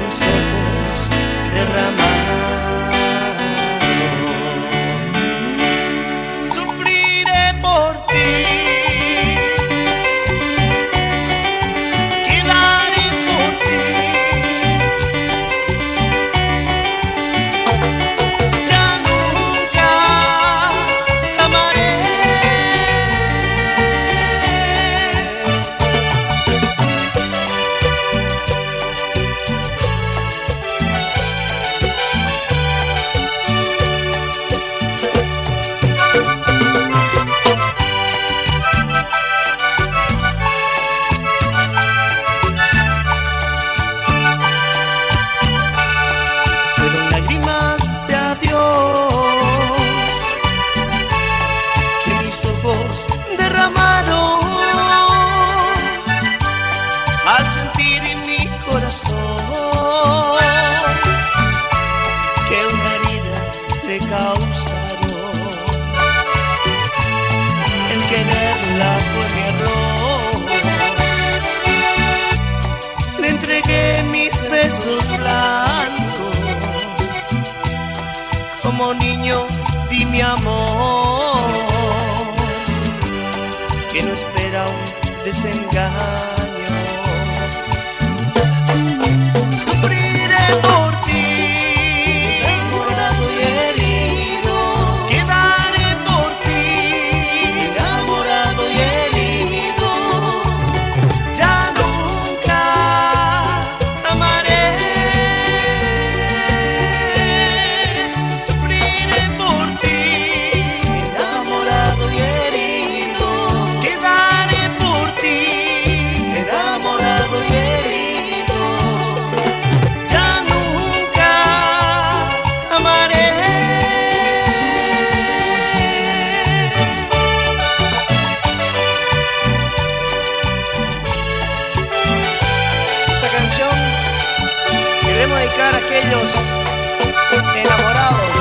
mis ojos derramados. Sufriré por ti, quedaré por ti. Ya nunca amaré. Fueron lágrimas de adiós que mis ojos derramaron al sentir en mi corazón que una herida le causaron. El quererla fue mi error. Le entregué mis besos blancos, como niño di mi amor, que no espera un desengaño. Sufriré por ti, enamorado y herido. Quedaré por ti, enamorado y herido. Ya nunca amaré. Sufriré por ti, enamorado y herido. Quedaré por ti, enamorado y herido. Ya nunca amaré. Esta canción queremos dedicar a aquellos enamorados